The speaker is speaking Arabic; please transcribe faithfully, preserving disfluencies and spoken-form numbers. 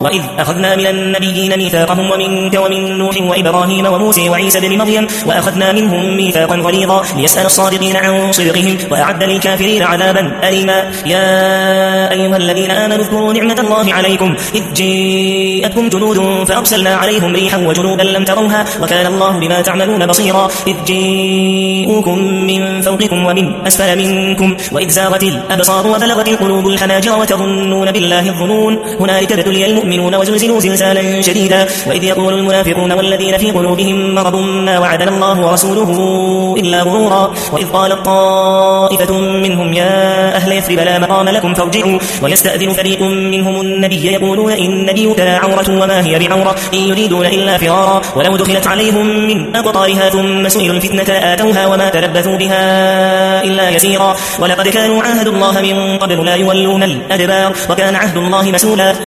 وإذ أخذنا من النبيين ميثاقهم ومنك ومن نوح وإبراهيم وموسى وعيسى بن مريم وأخذنا منهم ميثاقا غليظا ليسأل الصادقين عن صدقهم وأعد للكافرين عذابا أليما. يا أيها الذين آمنوا اذكروا نعمة الله عليكم إذ جاءتكم جنود فأرسلنا عليهم ريحا وجنودا لم تروها وكان الله بما تعملون بصيرا. إذ جاءوكم من فوقكم ومن أسفل منكم وإذ زاغت الأبصار وبلغت القلوب الحناجر وتظنون بالله الظنون هنالك ابتلي المؤمنون وزلزلوا زلزالا شديدا. وإذ يقول المنافقون والذين في قلوبهم مرض ما وعدنا الله ورسوله إلا غرورا. وإذ قالت طائفة منهم يا أهل يثرب لا مقام لكم فارجعوا ويستأذن فريق منهم النبي يقولون إن نبيك لا عورة وما هي بعورة إن يريدون إلا فرارا ولو دخلت عليهم من أقطارها ثم سئلوا الفتنة لآتوها وما تلبثوا بها إلا يسيرا. ولقد كانوا عاهدوا الله من قبل لا يولون الأدبار وكان عهد الله مسؤولا.